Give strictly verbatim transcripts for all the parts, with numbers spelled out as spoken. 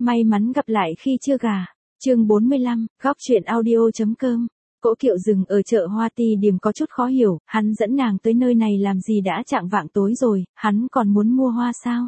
May mắn gặp lại khi chưa gà. Chương bốn mươi lăm, góc truyện audio.com. Cỗ Kiệu dừng ở chợ Hoa. Ti Điềm có chút khó hiểu, hắn dẫn nàng tới nơi này làm gì đã chạng vạng tối rồi, hắn còn muốn mua hoa sao?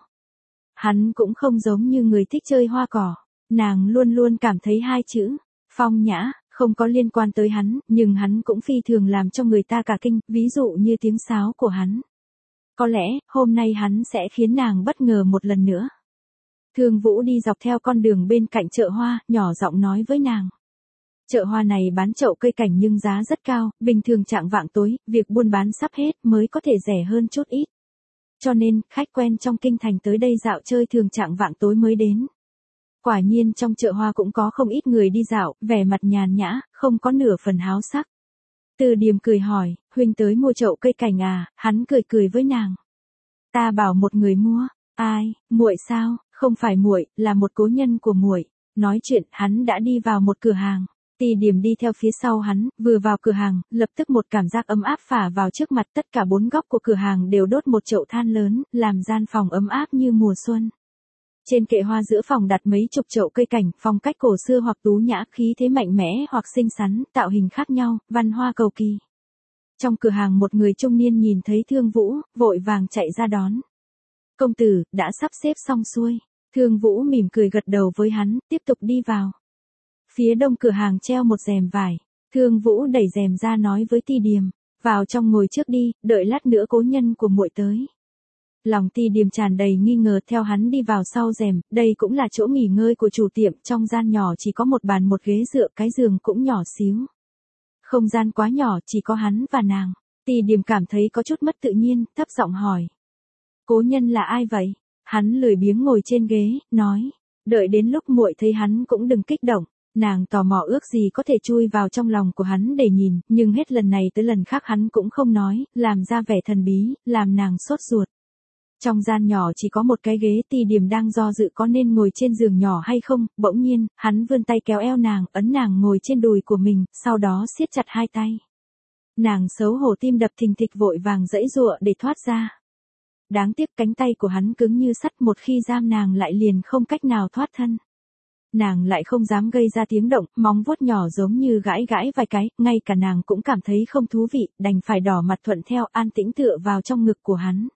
Hắn cũng không giống như người thích chơi hoa cỏ. Nàng luôn luôn cảm thấy hai chữ, phong nhã, không có liên quan tới hắn, nhưng hắn cũng phi thường làm cho người ta cả kinh, ví dụ như tiếng sáo của hắn. Có lẽ, hôm nay hắn sẽ khiến nàng bất ngờ một lần nữa. Thương Vũ đi dọc theo con đường bên cạnh chợ hoa, nhỏ giọng nói với nàng. Chợ hoa này bán chậu cây cảnh nhưng giá rất cao, bình thường chạng vạng tối, việc buôn bán sắp hết mới có thể rẻ hơn chút ít. Cho nên, khách quen trong kinh thành tới đây dạo chơi thường chạng vạng tối mới đến. Quả nhiên trong chợ hoa cũng có không ít người đi dạo, vẻ mặt nhàn nhã, không có nửa phần háo sắc. Từ Điềm cười hỏi, huynh tới mua chậu cây cảnh à? Hắn cười cười với nàng. Ta bảo một người mua. Ai? Muội sao? Không phải muội, là một cố nhân của muội. Nói chuyện, hắn đã đi vào một cửa hàng. Ti Điềm đi theo phía sau hắn, vừa vào cửa hàng, lập tức một cảm giác ấm áp phả vào trước mặt, tất cả bốn góc của cửa hàng đều đốt một chậu than lớn, làm gian phòng ấm áp như mùa xuân. Trên kệ hoa giữa phòng đặt mấy chục chậu cây cảnh, phong cách cổ xưa hoặc tú nhã, khí thế mạnh mẽ hoặc xinh xắn, tạo hình khác nhau, văn hoa cầu kỳ. Trong cửa hàng một người trung niên nhìn thấy Thương Vũ, vội vàng chạy ra đón. Công tử, đã sắp xếp xong xuôi. Thương Vũ mỉm cười gật đầu với hắn, tiếp tục đi vào. Phía đông cửa hàng treo một rèm vải. Thương Vũ đẩy rèm ra nói với Ti Điềm, vào trong ngồi trước đi, đợi lát nữa cố nhân của muội tới. Lòng Ti Điềm tràn đầy nghi ngờ theo hắn đi vào sau rèm, đây cũng là chỗ nghỉ ngơi của chủ tiệm, trong gian nhỏ chỉ có một bàn một ghế dựa, cái giường cũng nhỏ xíu. Không gian quá nhỏ, chỉ có hắn và nàng. Ti Điềm cảm thấy có chút mất tự nhiên, thấp giọng hỏi. Cố nhân là ai vậy? Hắn lười biếng ngồi trên ghế, nói, đợi đến lúc muội thấy hắn cũng đừng kích động. Nàng tò mò ước gì có thể chui vào trong lòng của hắn để nhìn, nhưng hết lần này tới lần khác hắn cũng không nói, làm ra vẻ thần bí, làm nàng sốt ruột. Trong gian nhỏ chỉ có một cái ghế. Ti Điềm đang do dự có nên ngồi trên giường nhỏ hay không, bỗng nhiên, hắn vươn tay kéo eo nàng, ấn nàng ngồi trên đùi của mình, sau đó siết chặt hai tay. Nàng xấu hổ tim đập thình thịch vội vàng giãy giụa để thoát ra. Đáng tiếc cánh tay của hắn cứng như sắt, một khi giam nàng lại liền không cách nào thoát thân. Nàng lại không dám gây ra tiếng động, móng vuốt nhỏ giống như gãi gãi vài cái, ngay cả nàng cũng cảm thấy không thú vị, đành phải đỏ mặt thuận theo, an tĩnh tựa vào trong ngực của hắn.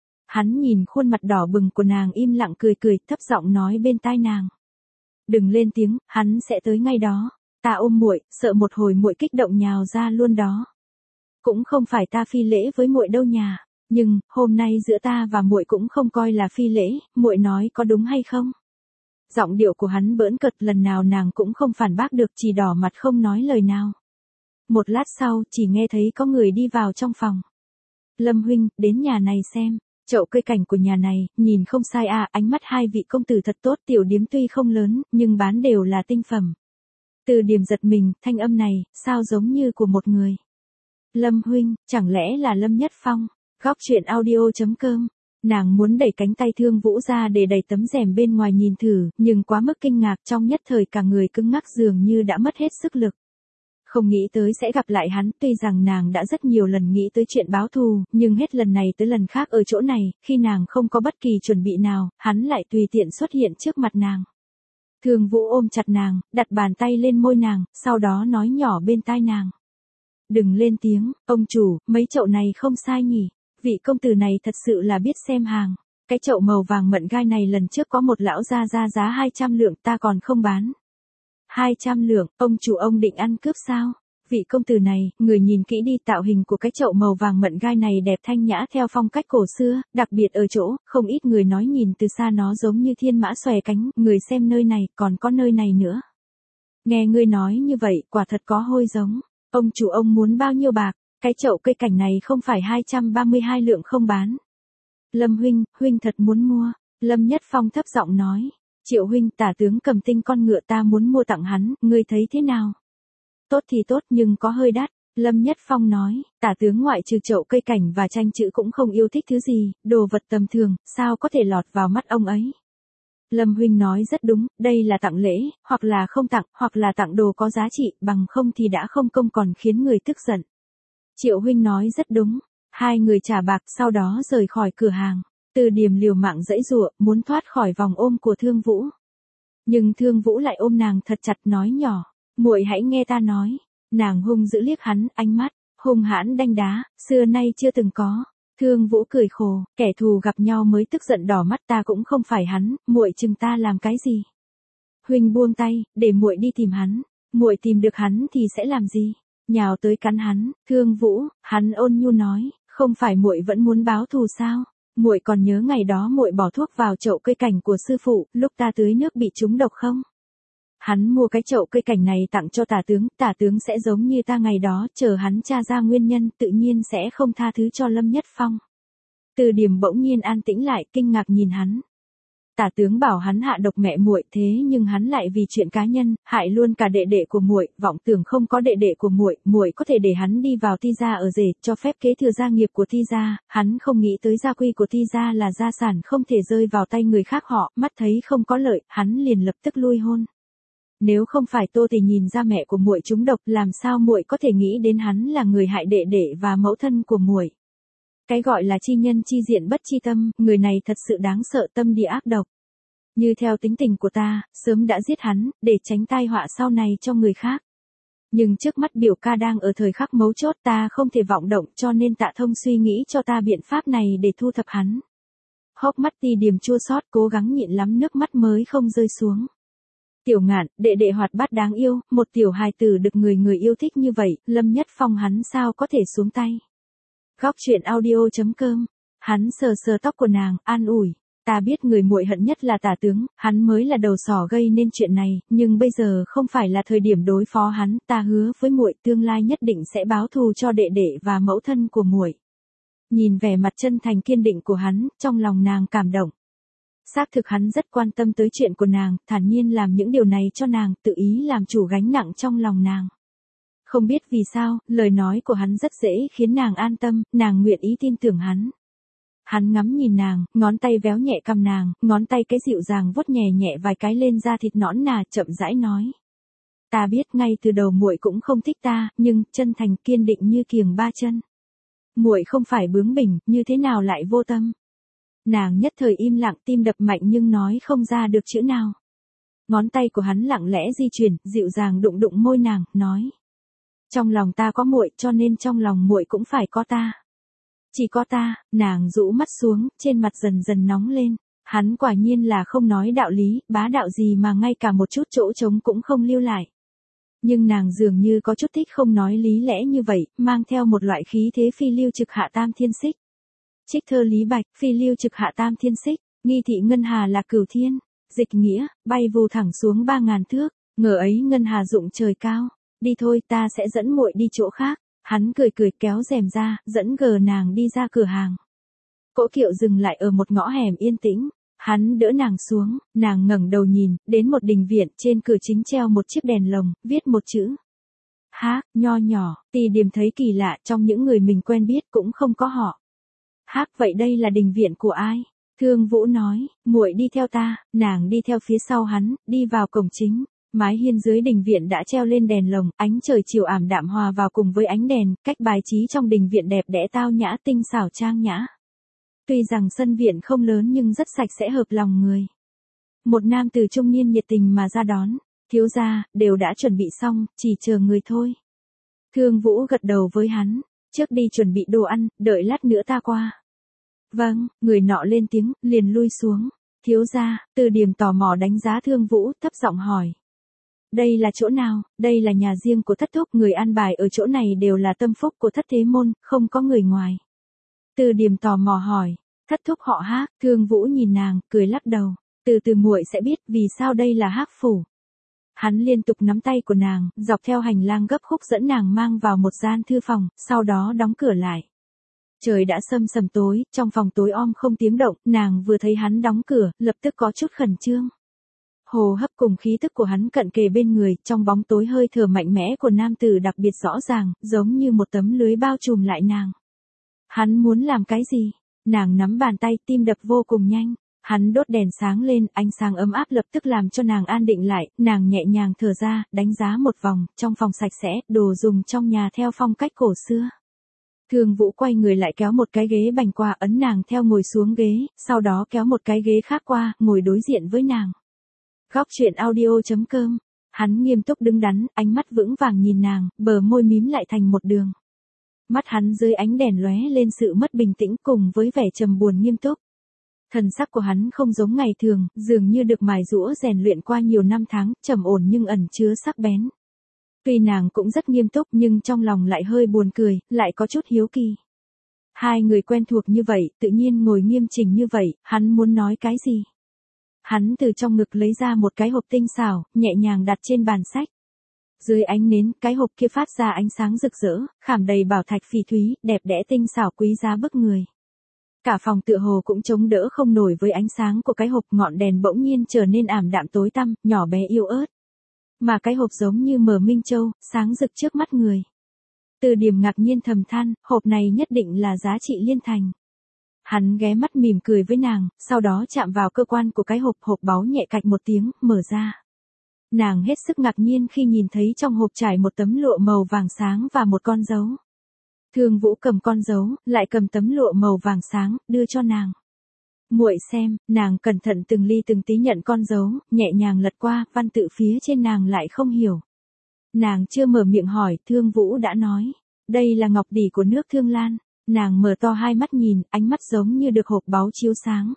Hắn nhìn khuôn mặt đỏ bừng của nàng im lặng cười cười, thấp giọng nói bên tai nàng. Đừng lên tiếng, hắn sẽ tới ngay đó. Ta ôm muội, sợ một hồi muội kích động nhào ra luôn đó. Cũng không phải ta phi lễ với muội đâu nhà, nhưng hôm nay giữa ta và muội cũng không coi là phi lễ, muội nói có đúng hay không? Giọng điệu của hắn bỡn cợt, lần nào nàng cũng không phản bác được, chỉ đỏ mặt không nói lời nào. Một lát sau, chỉ nghe thấy có người đi vào trong phòng. Lâm huynh, đến nhà này xem. Chậu cây cảnh của nhà này, nhìn không sai à, ánh mắt hai vị công tử thật tốt, tiểu điếm tuy không lớn, nhưng bán đều là tinh phẩm. Từ Điềm giật mình, thanh âm này, sao giống như của một người. Lâm huynh, chẳng lẽ là Lâm Nhất Phong? Góc truyện audio.com. Nàng muốn đẩy cánh tay Thương Vũ ra để đẩy tấm rèm bên ngoài nhìn thử, nhưng quá mức kinh ngạc, trong nhất thời cả người cứng ngắc dường như đã mất hết sức lực. Không nghĩ tới sẽ gặp lại hắn, tuy rằng nàng đã rất nhiều lần nghĩ tới chuyện báo thù, nhưng hết lần này tới lần khác ở chỗ này, khi nàng không có bất kỳ chuẩn bị nào, hắn lại tùy tiện xuất hiện trước mặt nàng. Thương Vũ ôm chặt nàng, đặt bàn tay lên môi nàng, sau đó nói nhỏ bên tai nàng. Đừng lên tiếng, ông chủ, mấy chậu này không sai nhỉ, vị công tử này thật sự là biết xem hàng. Cái chậu màu vàng mận gai này lần trước có một lão ra ra giá hai trăm lượng, ta còn không bán. hai trăm lượng, ông chủ ông định ăn cướp sao? Vị công tử này, người nhìn kỹ đi, tạo hình của cái chậu màu vàng mận gai này đẹp thanh nhã theo phong cách cổ xưa, đặc biệt ở chỗ, không ít người nói nhìn từ xa nó giống như thiên mã xòe cánh, người xem nơi này, còn có nơi này nữa. Nghe ngươi nói như vậy, quả thật có hôi giống. Ông chủ ông muốn bao nhiêu bạc? Cái chậu cây cảnh này không phải hai trăm ba mươi hai lượng không bán. Lâm huynh, huynh thật muốn mua. Lâm Nhất Phong thấp giọng nói. Triệu huynh, tả tướng cầm tinh con ngựa ta muốn mua tặng hắn, ngươi thấy thế nào? Tốt thì tốt nhưng có hơi đắt. Lâm Nhất Phong nói, tả tướng ngoại trừ chậu cây cảnh và tranh chữ cũng không yêu thích thứ gì, đồ vật tầm thường, sao có thể lọt vào mắt ông ấy? Lâm huynh nói rất đúng, đây là tặng lễ, hoặc là không tặng, hoặc là tặng đồ có giá trị, bằng không thì đã không công còn khiến người tức giận. Triệu huynh nói rất đúng. Hai người trả bạc, sau đó rời khỏi cửa hàng. Từ Điềm liều mạng giãy giụa, muốn thoát khỏi vòng ôm của Thương Vũ. Nhưng Thương Vũ lại ôm nàng thật chặt nói nhỏ, muội hãy nghe ta nói. Nàng hung dữ liếc hắn, ánh mắt hung hãn đanh đá, xưa nay chưa từng có. Thương Vũ cười khổ, kẻ thù gặp nhau mới tức giận đỏ mắt, ta cũng không phải hắn, muội chừng ta làm cái gì? Huynh buông tay, để muội đi tìm hắn, muội tìm được hắn thì sẽ làm gì? Nhào tới cắn hắn. Thương Vũ, hắn ôn nhu nói, không phải muội vẫn muốn báo thù sao? Muội còn nhớ ngày đó muội bỏ thuốc vào chậu cây cảnh của sư phụ, lúc ta tưới nước bị trúng độc không? Hắn mua cái chậu cây cảnh này tặng cho tả tướng, tả tướng sẽ giống như ta ngày đó, chờ hắn tra ra nguyên nhân, tự nhiên sẽ không tha thứ cho Lâm Nhất Phong. Từ Điểm bỗng nhiên an tĩnh lại, kinh ngạc nhìn hắn. Tả tướng bảo hắn hạ độc mẹ muội, thế nhưng hắn lại vì chuyện cá nhân, hại luôn cả đệ đệ của muội, vọng tưởng không có đệ đệ của muội, muội có thể để hắn đi vào Ti gia ở rể, cho phép kế thừa gia nghiệp của Ti gia, hắn không nghĩ tới gia quy của Ti gia là gia sản không thể rơi vào tay người khác họ, mắt thấy không có lợi, hắn liền lập tức lui hôn. Nếu không phải Tô Tỳ nhìn ra mẹ của muội trúng độc, làm sao muội có thể nghĩ đến hắn là người hại đệ đệ và mẫu thân của muội? Cái gọi là chi nhân chi diện bất chi tâm, người này thật sự đáng sợ, tâm địa ác độc. Như theo tính tình của ta, sớm đã giết hắn, để tránh tai họa sau này cho người khác. Nhưng trước mắt biểu ca đang ở thời khắc mấu chốt, ta không thể vọng động, cho nên Tạ Thông suy nghĩ cho ta biện pháp này để thu thập hắn. Hốc mắt Ti Điềm chua xót, cố gắng nhịn lắm nước mắt mới không rơi xuống. Tiểu Ngạn, đệ đệ hoạt bát đáng yêu, một tiểu hài tử được người người yêu thích như vậy, Lâm Nhất Phong hắn sao có thể xuống tay. Góc truyện audio chấm com, hắn sờ sờ tóc của nàng, an ủi, ta biết người muội hận nhất là Tả tướng, hắn mới là đầu sỏ gây nên chuyện này, nhưng bây giờ không phải là thời điểm đối phó hắn, ta hứa với muội tương lai nhất định sẽ báo thù cho đệ đệ và mẫu thân của muội. Nhìn vẻ mặt chân thành kiên định của hắn, trong lòng nàng cảm động. Xác thực hắn rất quan tâm tới chuyện của nàng, thản nhiên làm những điều này cho nàng, tự ý làm chủ gánh nặng trong lòng nàng. Không biết vì sao, lời nói của hắn rất dễ khiến nàng an tâm, nàng nguyện ý tin tưởng hắn. Hắn ngắm nhìn nàng, ngón tay véo nhẹ cằm nàng, ngón tay cái dịu dàng vuốt nhẹ nhẹ vài cái lên da thịt nõn nà, chậm rãi nói. Ta biết ngay từ đầu muội cũng không thích ta, nhưng chân thành kiên định như kiềng ba chân. Muội không phải bướng bỉnh, như thế nào lại vô tâm? Nàng nhất thời im lặng, tim đập mạnh nhưng nói không ra được chữ nào. Ngón tay của hắn lặng lẽ di chuyển, dịu dàng đụng đụng môi nàng, nói. Trong lòng ta có muội, cho nên trong lòng muội cũng phải có ta. Chỉ có ta. Nàng rũ mắt xuống, trên mặt dần dần nóng lên. Hắn quả nhiên là không nói đạo lý, bá đạo gì mà ngay cả một chút chỗ trống cũng không lưu lại. Nhưng nàng dường như có chút thích không nói lý lẽ như vậy, mang theo một loại khí thế phi lưu trực hạ tam thiên xích. Trích thơ Lý Bạch, phi lưu trực hạ tam thiên xích, nghi thị ngân hà là cửu thiên, dịch nghĩa, bay vù thẳng xuống ba ngàn thước, ngờ ấy ngân hà dụng trời cao, đi thôi ta sẽ dẫn muội đi chỗ khác, hắn cười cười kéo rèm ra, dẫn gờ nàng đi ra cửa hàng. Cỗ kiệu dừng lại ở một ngõ hẻm yên tĩnh, hắn đỡ nàng xuống, nàng ngẩng đầu nhìn, đến một đình viện, trên cửa chính treo một chiếc đèn lồng, viết một chữ. Hác, nho nhỏ, Ti Điềm thấy kỳ lạ, trong những người mình quen biết cũng không có họ. Hác, vậy đây là đình viện của ai? Thương Vũ nói, muội đi theo ta, nàng đi theo phía sau hắn, đi vào cổng chính. Mái hiên dưới đình viện đã treo lên đèn lồng, ánh trời chiều ảm đạm hòa vào cùng với ánh đèn, cách bài trí trong đình viện đẹp đẽ tao nhã tinh xảo trang nhã. Tuy rằng sân viện không lớn nhưng rất sạch sẽ hợp lòng người. Một nam tử trung niên nhiệt tình mà ra đón, thiếu gia, đều đã chuẩn bị xong, chỉ chờ người thôi. Thương Vũ gật đầu với hắn, trước đi chuẩn bị đồ ăn, đợi lát nữa ta qua. Vâng, người nọ lên tiếng, liền lui xuống. Thiếu gia, Từ Điểm tò mò đánh giá Thương Vũ, thấp giọng hỏi. Đây là chỗ nào? Đây là nhà riêng của thất thúc, người an bài ở chỗ này đều là tâm phúc của thất thế môn, không có người ngoài. Từ Điểm tò mò hỏi, thất thúc họ Hác? Thương Vũ nhìn nàng, cười lắc đầu, từ từ muội sẽ biết vì sao đây là Hác phủ. Hắn liên tục nắm tay của nàng, dọc theo hành lang gấp khúc dẫn nàng mang vào một gian thư phòng, sau đó đóng cửa lại. Trời đã sâm sầm tối, trong phòng tối om không tiếng động, nàng vừa thấy hắn đóng cửa, lập tức có chút khẩn trương. Hồ hấp cùng khí tức của hắn cận kề bên người, trong bóng tối hơi thở mạnh mẽ của nam tử đặc biệt rõ ràng, giống như một tấm lưới bao trùm lại nàng. Hắn muốn làm cái gì? Nàng nắm bàn tay, tim đập vô cùng nhanh. Hắn đốt đèn sáng lên, ánh sáng ấm áp lập tức làm cho nàng an định lại, nàng nhẹ nhàng thở ra, đánh giá một vòng, trong phòng sạch sẽ, đồ dùng trong nhà theo phong cách cổ xưa. Thương Vũ quay người lại kéo một cái ghế bành qua, ấn nàng theo ngồi xuống ghế, sau đó kéo một cái ghế khác qua, ngồi đối diện với nàng. Góc chuyện audio chấm com. Hắn nghiêm túc đứng đắn, ánh mắt vững vàng nhìn nàng, bờ môi mím lại thành một đường. Mắt hắn dưới ánh đèn lóe lên sự mất bình tĩnh cùng với vẻ trầm buồn nghiêm túc. Thần sắc của hắn không giống ngày thường, dường như được mài giũa rèn luyện qua nhiều năm tháng, trầm ổn nhưng ẩn chứa sắc bén. Tuy nàng cũng rất nghiêm túc nhưng trong lòng lại hơi buồn cười, lại có chút hiếu kỳ. Hai người quen thuộc như vậy, tự nhiên ngồi nghiêm chỉnh như vậy, hắn muốn nói cái gì? Hắn từ trong ngực lấy ra một cái hộp tinh xảo, nhẹ nhàng đặt trên bàn sách. Dưới ánh nến, cái hộp kia phát ra ánh sáng rực rỡ, khảm đầy bảo thạch phỉ thúy, đẹp đẽ tinh xảo quý giá bức người. Cả phòng tựa hồ cũng chống đỡ không nổi với ánh sáng của cái hộp, ngọn đèn bỗng nhiên trở nên ảm đạm tối tăm, nhỏ bé yếu ớt. Mà cái hộp giống như mờ minh châu, sáng rực trước mắt người. Từ Điểm ngạc nhiên thầm than, hộp này nhất định là giá trị liên thành. Hắn ghé mắt mỉm cười với nàng, sau đó chạm vào cơ quan của cái hộp, hộp báu nhẹ cạch một tiếng, mở ra. Nàng hết sức ngạc nhiên khi nhìn thấy trong hộp trải một tấm lụa màu vàng sáng và một con dấu. Thương Vũ cầm con dấu, lại cầm tấm lụa màu vàng sáng, đưa cho nàng. Muội xem, nàng cẩn thận từng ly từng tí nhận con dấu, nhẹ nhàng lật qua, văn tự phía trên nàng lại không hiểu. Nàng chưa mở miệng hỏi, Thương Vũ đã nói, đây là ngọc đỉ của nước Thương Lan. Nàng mở to hai mắt nhìn, ánh mắt giống như được hộp báu chiếu sáng.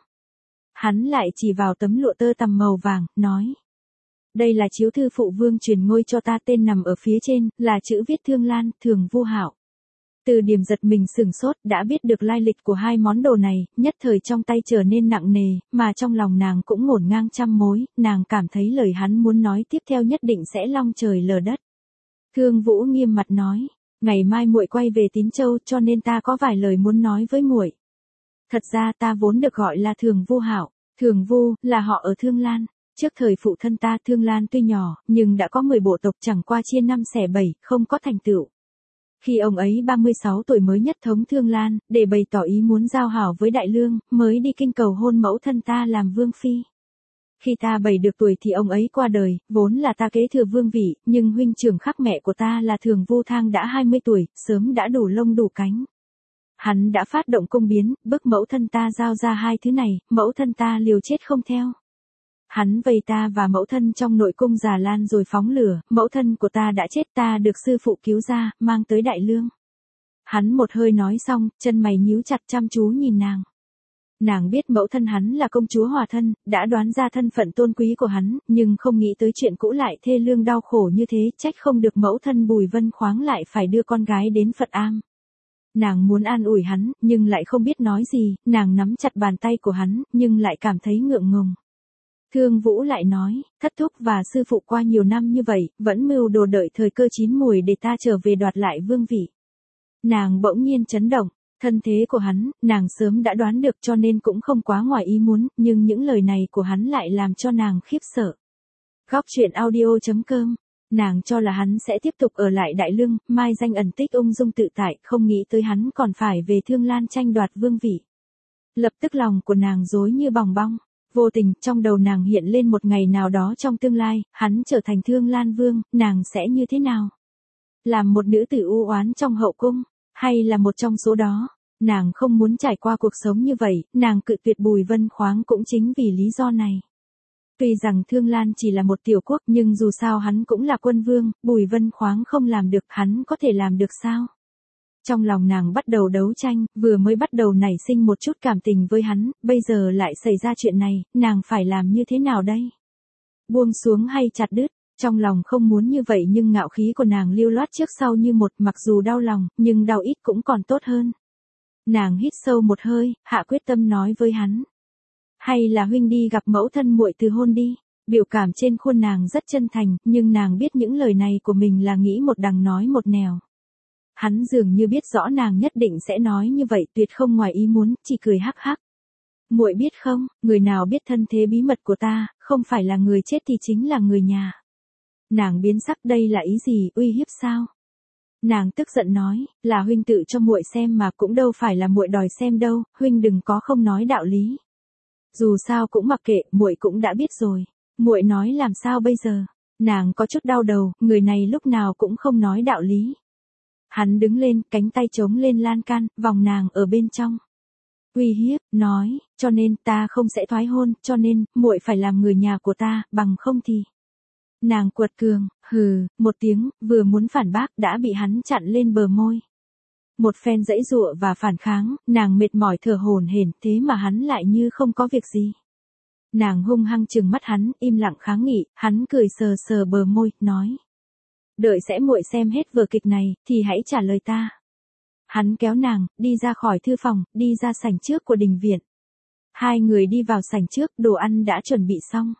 Hắn lại chỉ vào tấm lụa tơ tằm màu vàng, nói. Đây là chiếu thư phụ vương truyền ngôi cho ta, tên nằm ở phía trên, là chữ viết Thương Lan, Thường Vu Hạo. Từ Điểm giật mình sửng sốt, đã biết được lai lịch của hai món đồ này, nhất thời trong tay trở nên nặng nề, mà trong lòng nàng cũng ngổn ngang trăm mối, nàng cảm thấy lời hắn muốn nói tiếp theo nhất định sẽ long trời lở đất. Thương Vũ nghiêm mặt nói. Ngày mai muội quay về Tín Châu, cho nên ta có vài lời muốn nói với muội. Thật ra ta vốn được gọi là Thường Vu Hạo, Thường Vu là họ ở Thương Lan. Trước thời phụ thân ta, Thương Lan tuy nhỏ, nhưng đã có mười bộ tộc, chẳng qua chia năm xẻ bảy, không có thành tựu. Khi ông ấy ba mươi sáu tuổi mới nhất thống Thương Lan, để bày tỏ ý muốn giao hảo với Đại Lương, mới đi kinh cầu hôn mẫu thân ta làm vương phi. Khi ta bảy được tuổi thì ông ấy qua đời, vốn là ta kế thừa vương vị, nhưng huynh trưởng khác mẹ của ta là Thường Vu Thang đã hai mươi tuổi, sớm đã đủ lông đủ cánh. Hắn đã phát động công biến, bức mẫu thân ta giao ra hai thứ này, mẫu thân ta liều chết không theo. Hắn vây ta và mẫu thân trong nội cung Già Lan rồi phóng lửa, mẫu thân của ta đã chết, ta được sư phụ cứu ra, mang tới Đại Lương. Hắn một hơi nói xong, chân mày nhíu chặt chăm chú nhìn nàng. Nàng biết mẫu thân hắn là công chúa Hòa Thân, đã đoán ra thân phận tôn quý của hắn, nhưng không nghĩ tới chuyện cũ lại thê lương đau khổ như thế, trách không được mẫu thân Bùi Vân Khoáng lại phải đưa con gái đến Phật Am. Nàng muốn an ủi hắn, nhưng lại không biết nói gì, nàng nắm chặt bàn tay của hắn, nhưng lại cảm thấy ngượng ngùng. Thương Vũ lại nói, thất thúc và sư phụ qua nhiều năm như vậy, vẫn mưu đồ đợi thời cơ chín mùi để ta trở về đoạt lại vương vị. Nàng bỗng nhiên chấn động. Thân thế của hắn, nàng sớm đã đoán được cho nên cũng không quá ngoài ý muốn, nhưng những lời này của hắn lại làm cho nàng khiếp sợ. Góc chuyện audio chấm com. Nàng cho là hắn sẽ tiếp tục ở lại Đại Lương, mai danh ẩn tích ung dung tự tại, không nghĩ tới hắn còn phải về Thương Lan tranh đoạt vương vị. Lập tức lòng của nàng rối như bòng bong. Vô tình, trong đầu nàng hiện lên một ngày nào đó trong tương lai, hắn trở thành Thương Lan vương, nàng sẽ như thế nào? Làm một nữ tử u oán trong hậu cung? Hay là một trong số đó? Nàng không muốn trải qua cuộc sống như vậy, nàng cự tuyệt Bùi Vân Khoáng cũng chính vì lý do này. Tuy rằng Thương Lan chỉ là một tiểu quốc nhưng dù sao hắn cũng là quân vương, Bùi Vân Khoáng không làm được, hắn có thể làm được sao? Trong lòng nàng bắt đầu đấu tranh, vừa mới bắt đầu nảy sinh một chút cảm tình với hắn, bây giờ lại xảy ra chuyện này, nàng phải làm như thế nào đây? Buông xuống hay chặt đứt? Trong lòng không muốn như vậy nhưng ngạo khí của nàng lưu loát trước sau như một, mặc dù đau lòng, nhưng đau ít cũng còn tốt hơn. Nàng hít sâu một hơi, hạ quyết tâm nói với hắn. Hay là huynh đi gặp mẫu thân muội từ hôn đi. Biểu cảm trên khuôn nàng rất chân thành, nhưng nàng biết những lời này của mình là nghĩ một đằng nói một nẻo. Hắn dường như biết rõ nàng nhất định sẽ nói như vậy, tuyệt không ngoài ý muốn, chỉ cười hắc hắc. Muội biết không, người nào biết thân thế bí mật của ta, không phải là người chết thì chính là người nhà. Nàng biến sắc, đây là ý gì, uy hiếp sao? Nàng tức giận nói, là huynh tự cho muội xem mà, cũng đâu phải là muội đòi xem đâu, huynh đừng có không nói đạo lý. Dù sao cũng mặc kệ, muội cũng đã biết rồi. Muội nói làm sao bây giờ? Nàng có chút đau đầu, người này lúc nào cũng không nói đạo lý. Hắn đứng lên, cánh tay chống lên lan can, vòng nàng ở bên trong. uy hiếp, nói, cho nên ta không sẽ thoái hôn, cho nên, muội phải làm người nhà của ta, bằng không thì. Nàng quật cường, hừ, một tiếng, vừa muốn phản bác đã bị hắn chặn lên bờ môi. Một phen giãy giụa và phản kháng, nàng mệt mỏi thở hổn hển, thế mà hắn lại như không có việc gì. Nàng hung hăng trừng mắt hắn, im lặng kháng nghị, hắn cười sờ sờ bờ môi, nói. Đợi sẽ muội xem hết vở kịch này, thì hãy trả lời ta. Hắn kéo nàng, đi ra khỏi thư phòng, đi ra sảnh trước của đình viện. Hai người đi vào sảnh trước, đồ ăn đã chuẩn bị xong.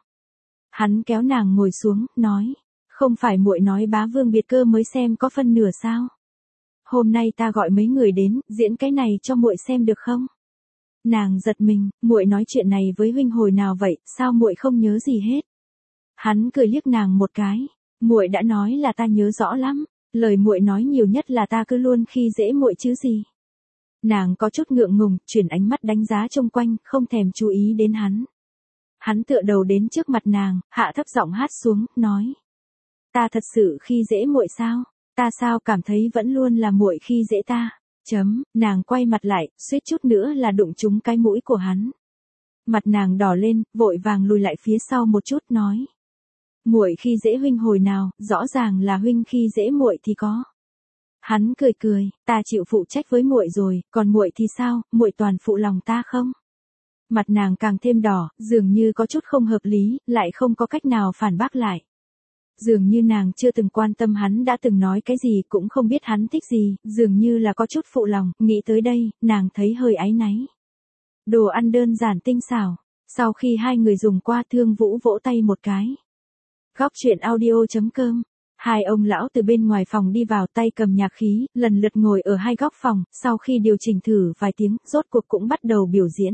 Hắn kéo nàng ngồi xuống, nói, không phải muội nói bá vương biệt cơ mới xem có phân nửa sao? Hôm nay ta gọi mấy người đến, diễn cái này cho muội xem được không? Nàng giật mình, muội nói chuyện này với huynh hồi nào vậy, sao muội không nhớ gì hết? Hắn cười liếc nàng một cái, muội đã nói là ta nhớ rõ lắm, lời muội nói nhiều nhất là ta cứ luôn khi dễ muội chứ gì. Nàng có chút ngượng ngùng, chuyển ánh mắt đánh giá xung quanh, không thèm chú ý đến hắn. Hắn tựa đầu đến trước mặt nàng, hạ thấp giọng hát xuống, nói. Ta thật sự khi dễ muội sao? Ta sao cảm thấy vẫn luôn là muội khi dễ ta? Chấm, nàng quay mặt lại, suýt chút nữa là đụng trúng cái mũi của hắn. Mặt nàng đỏ lên, vội vàng lùi lại phía sau một chút, nói. Muội khi dễ huynh hồi nào, rõ ràng là huynh khi dễ muội thì có. Hắn cười cười, ta chịu phụ trách với muội rồi, còn muội thì sao, muội toàn phụ lòng ta không? Mặt nàng càng thêm đỏ, dường như có chút không hợp lý, lại không có cách nào phản bác lại. Dường như nàng chưa từng quan tâm hắn đã từng nói cái gì, cũng không biết hắn thích gì, dường như là có chút phụ lòng, nghĩ tới đây, nàng thấy hơi áy náy. Đồ ăn đơn giản tinh xảo, sau khi hai người dùng qua, Thương Vũ vỗ tay một cái. Góc truyện audio chấm com. Hai ông lão từ bên ngoài phòng đi vào, tay cầm nhạc khí, lần lượt ngồi ở hai góc phòng, sau khi điều chỉnh thử vài tiếng, rốt cuộc cũng bắt đầu biểu diễn.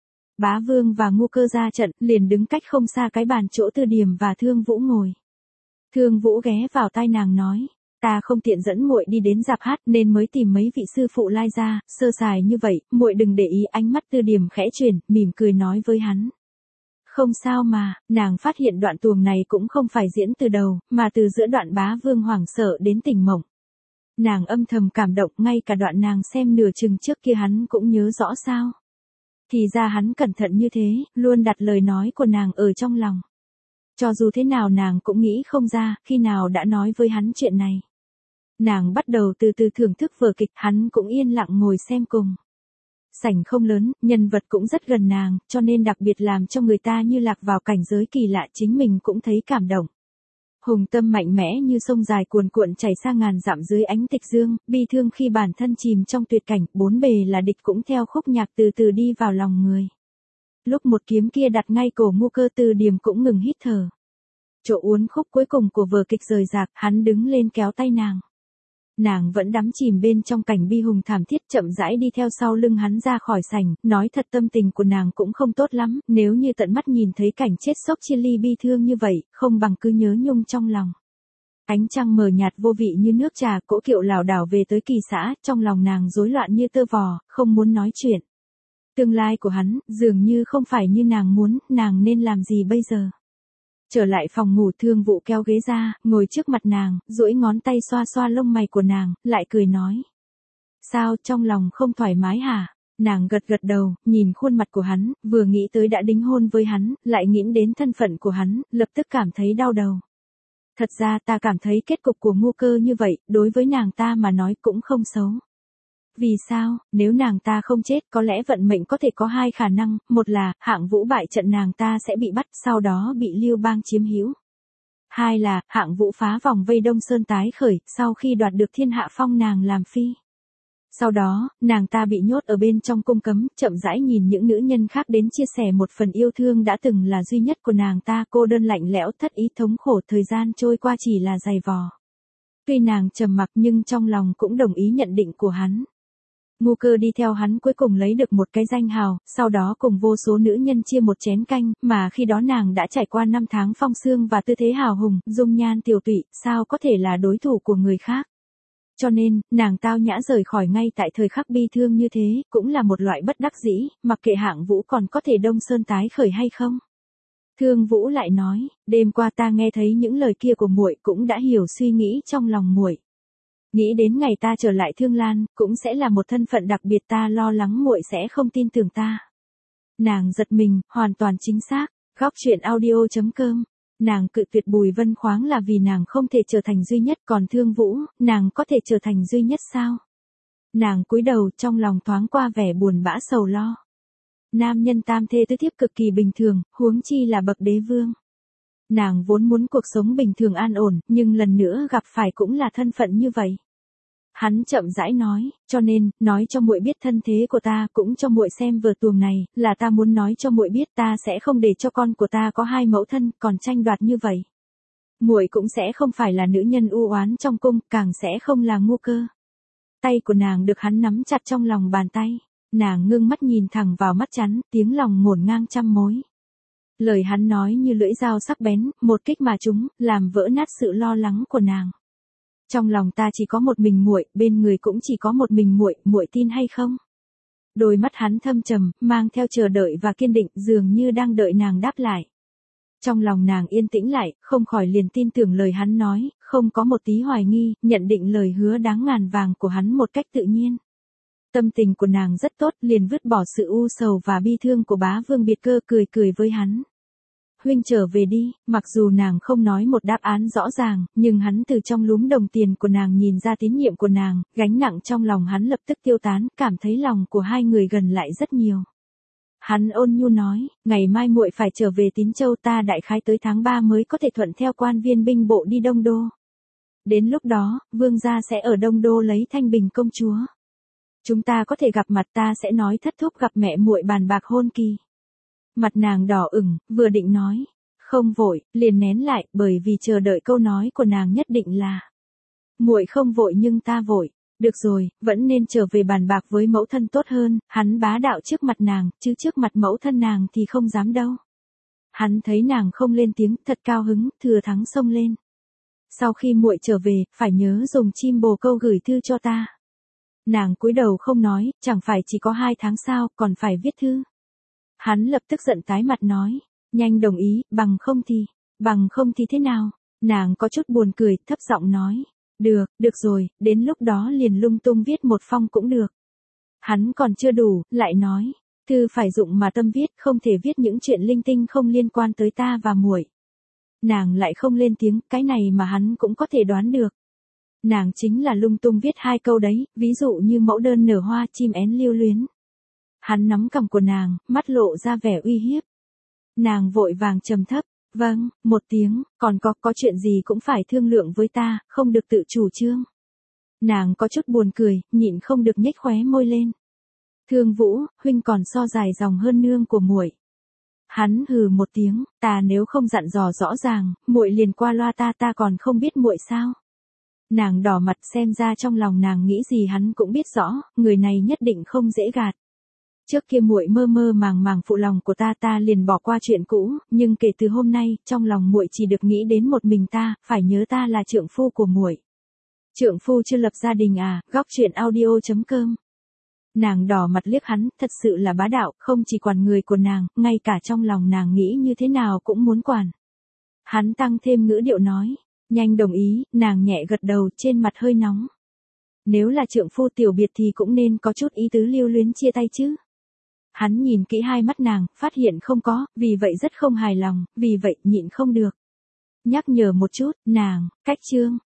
Bá Vương và Ngu Cơ ra trận, liền đứng cách không xa cái bàn chỗ Từ Điểm và Thương Vũ ngồi. Thương Vũ ghé vào tai nàng nói, ta không tiện dẫn muội đi đến rạp hát nên mới tìm mấy vị sư phụ lai ra, sơ sài như vậy, muội đừng để ý. Ánh mắt Từ Điểm khẽ chuyển, mỉm cười nói với hắn. Không sao mà, nàng phát hiện đoạn tuồng này cũng không phải diễn từ đầu, mà từ giữa đoạn Bá Vương hoảng sợ đến tỉnh mộng. Nàng âm thầm cảm động, ngay cả đoạn nàng xem nửa chừng trước kia hắn cũng nhớ rõ sao. Thì ra hắn cẩn thận như thế, luôn đặt lời nói của nàng ở trong lòng. Cho dù thế nào nàng cũng nghĩ không ra, khi nào đã nói với hắn chuyện này. Nàng bắt đầu từ từ thưởng thức vở kịch, hắn cũng yên lặng ngồi xem cùng. Sảnh không lớn, nhân vật cũng rất gần nàng, cho nên đặc biệt làm cho người ta như lạc vào cảnh giới kỳ lạ, chính mình cũng thấy cảm động. Hùng tâm mạnh mẽ như sông dài cuồn cuộn chảy xa ngàn dặm dưới ánh tịch dương, bi thương khi bản thân chìm trong tuyệt cảnh, bốn bề là địch cũng theo khúc nhạc từ từ đi vào lòng người. Lúc một kiếm kia đặt ngay cổ Ngu Cơ, Từ Điểm cũng ngừng hít thở. Chỗ uốn khúc cuối cùng của vở kịch rời rạc, hắn đứng lên kéo tay nàng. Nàng vẫn đắm chìm bên trong cảnh bi hùng thảm thiết, chậm rãi đi theo sau lưng hắn ra khỏi sảnh, nói thật tâm tình của nàng cũng không tốt lắm, nếu như tận mắt nhìn thấy cảnh chết sốc chia ly bi thương như vậy, không bằng cứ nhớ nhung trong lòng. Ánh trăng mờ nhạt vô vị như nước trà, cỗ kiệu lảo đảo về tới kỳ xã, trong lòng nàng rối loạn như tơ vò, không muốn nói chuyện. Tương lai của hắn, dường như không phải như nàng muốn, nàng nên làm gì bây giờ? Trở lại phòng ngủ, Thương Vũ kéo ghế ra, ngồi trước mặt nàng, duỗi ngón tay xoa xoa lông mày của nàng, lại cười nói. Sao, trong lòng không thoải mái hả? Nàng gật gật đầu, nhìn khuôn mặt của hắn, vừa nghĩ tới đã đính hôn với hắn, lại nghĩ đến thân phận của hắn, lập tức cảm thấy đau đầu. Thật ra ta cảm thấy kết cục của Ngu Cơ như vậy, đối với nàng ta mà nói cũng không xấu. Vì sao, nếu nàng ta không chết, có lẽ vận mệnh có thể có hai khả năng, một là, Hạng Vũ bại trận nàng ta sẽ bị bắt, sau đó bị Lưu Bang chiếm hữu. Hai là, Hạng Vũ phá vòng vây Đông Sơn tái khởi, sau khi đoạt được thiên hạ phong nàng làm phi. Sau đó, nàng ta bị nhốt ở bên trong cung cấm, chậm rãi nhìn những nữ nhân khác đến chia sẻ một phần yêu thương đã từng là duy nhất của nàng ta, cô đơn lạnh lẽo thất ý thống khổ, thời gian trôi qua chỉ là dày vò. Tuy nàng trầm mặc nhưng trong lòng cũng đồng ý nhận định của hắn. Ngu Cơ đi theo hắn cuối cùng lấy được một cái danh hào, sau đó cùng vô số nữ nhân chia một chén canh, mà khi đó nàng đã trải qua năm tháng phong sương và tư thế hào hùng, dung nhan tiều tụy, sao có thể là đối thủ của người khác. Cho nên, nàng tao nhã rời khỏi ngay tại thời khắc bi thương như thế, cũng là một loại bất đắc dĩ, mặc kệ Hạng Vũ còn có thể Đông Sơn tái khởi hay không. Thương Vũ lại nói, đêm qua ta nghe thấy những lời kia của muội, cũng đã hiểu suy nghĩ trong lòng muội. Nghĩ đến ngày ta trở lại Thương Lan, cũng sẽ là một thân phận đặc biệt, ta lo lắng muội sẽ không tin tưởng ta. Nàng giật mình, hoàn toàn chính xác. Góc truyện audio chấm com. Nàng cự tuyệt Bùi Vân Khoáng là vì nàng không thể trở thành duy nhất, còn Thương Vũ, nàng có thể trở thành duy nhất sao? Nàng cúi đầu, trong lòng thoáng qua vẻ buồn bã sầu lo. Nam nhân tam thê tứ thiếp cực kỳ bình thường, huống chi là bậc đế vương. Nàng vốn muốn cuộc sống bình thường an ổn, nhưng lần nữa gặp phải cũng là thân phận như vậy. Hắn chậm rãi nói, cho nên, nói cho muội biết thân thế của ta, cũng cho muội xem vở tuồng này, là ta muốn nói cho muội biết ta sẽ không để cho con của ta có hai mẫu thân, còn tranh đoạt như vậy. Muội cũng sẽ không phải là nữ nhân u oán trong cung, càng sẽ không là ngu cơ. Tay của nàng được hắn nắm chặt trong lòng bàn tay, nàng ngưng mắt nhìn thẳng vào mắt chắn, tiếng lòng ngổn ngang trăm mối. Lời hắn nói như lưỡi dao sắc bén, một kích mà trúng, làm vỡ nát sự lo lắng của nàng. Trong lòng ta chỉ có một mình muội, bên người cũng chỉ có một mình muội, muội tin hay không? Đôi mắt hắn thâm trầm, mang theo chờ đợi và kiên định, dường như đang đợi nàng đáp lại. Trong lòng nàng yên tĩnh lại, không khỏi liền tin tưởng lời hắn nói, không có một tí hoài nghi, nhận định lời hứa đáng ngàn vàng của hắn một cách tự nhiên. Tâm tình của nàng rất tốt, liền vứt bỏ sự u sầu và bi thương của bá vương biệt cơ, cười cười với hắn. Huynh trở về đi, mặc dù nàng không nói một đáp án rõ ràng, nhưng hắn từ trong lúm đồng tiền của nàng nhìn ra tín nhiệm của nàng, gánh nặng trong lòng hắn lập tức tiêu tán, cảm thấy lòng của hai người gần lại rất nhiều. Hắn ôn nhu nói, ngày mai muội phải trở về Tín Châu, ta đại khái tới tháng ba mới có thể thuận theo quan viên binh bộ đi Đông Đô. Đến lúc đó, vương gia sẽ ở Đông Đô lấy Thanh Bình công chúa. Chúng ta có thể gặp mặt, ta sẽ nói thất thúc gặp mẹ muội bàn bạc hôn kỳ. Mặt nàng đỏ ửng, vừa định nói, không vội, liền nén lại, bởi vì chờ đợi câu nói của nàng nhất định là, muội không vội nhưng ta vội. Được rồi, vẫn nên trở về bàn bạc với mẫu thân tốt hơn, hắn bá đạo trước mặt nàng, chứ trước mặt mẫu thân nàng thì không dám đâu. Hắn thấy nàng không lên tiếng, thật cao hứng, thừa thắng xông lên. Sau khi muội trở về, phải nhớ dùng chim bồ câu gửi thư cho ta. Nàng cúi đầu không nói, chẳng phải chỉ có hai tháng sao, còn phải viết thư. Hắn lập tức giận tái mặt nói, nhanh đồng ý, bằng không thì, bằng không thì thế nào? Nàng có chút buồn cười, thấp giọng nói, được, được rồi, đến lúc đó liền lung tung viết một phong cũng được. Hắn còn chưa đủ, lại nói, thư phải dụng mà tâm viết, không thể viết những chuyện linh tinh không liên quan tới ta và muội. Nàng lại không lên tiếng, cái này mà hắn cũng có thể đoán được. Nàng chính là lung tung viết hai câu đấy, ví dụ như mẫu đơn nở hoa, chim én lưu luyến. Hắn nắm cằm của nàng, mắt lộ ra vẻ uy hiếp. Nàng vội vàng trầm thấp, vâng, một tiếng, còn có, có chuyện gì cũng phải thương lượng với ta, không được tự chủ trương. Nàng có chút buồn cười, nhịn không được nhếch khóe môi lên. Thương Vũ, huynh còn so dài dòng hơn nương của muội. Hắn hừ một tiếng, ta nếu không dặn dò rõ ràng, muội liền qua loa ta ta còn không biết muội sao. Nàng đỏ mặt, xem ra trong lòng nàng nghĩ gì hắn cũng biết rõ, người này nhất định không dễ gạt. Trước kia muội mơ mơ màng màng phụ lòng của ta, ta liền bỏ qua chuyện cũ, nhưng kể từ hôm nay, trong lòng muội chỉ được nghĩ đến một mình ta, phải nhớ ta là trượng phu của muội. Trượng phu chưa lập gia đình à? Góc truyện audio chấm com. Nàng đỏ mặt liếc hắn, thật sự là bá đạo, không chỉ quản người của nàng, ngay cả trong lòng nàng nghĩ như thế nào cũng muốn quản. Hắn tăng thêm ngữ điệu nói, nhanh đồng ý, nàng nhẹ gật đầu, trên mặt hơi nóng. Nếu là trượng phu tiểu biệt thì cũng nên có chút ý tứ lưu luyến chia tay chứ. Hắn nhìn kỹ hai mắt nàng, phát hiện không có, vì vậy rất không hài lòng, vì vậy nhịn không được. Nhắc nhở một chút, nàng, cách chương.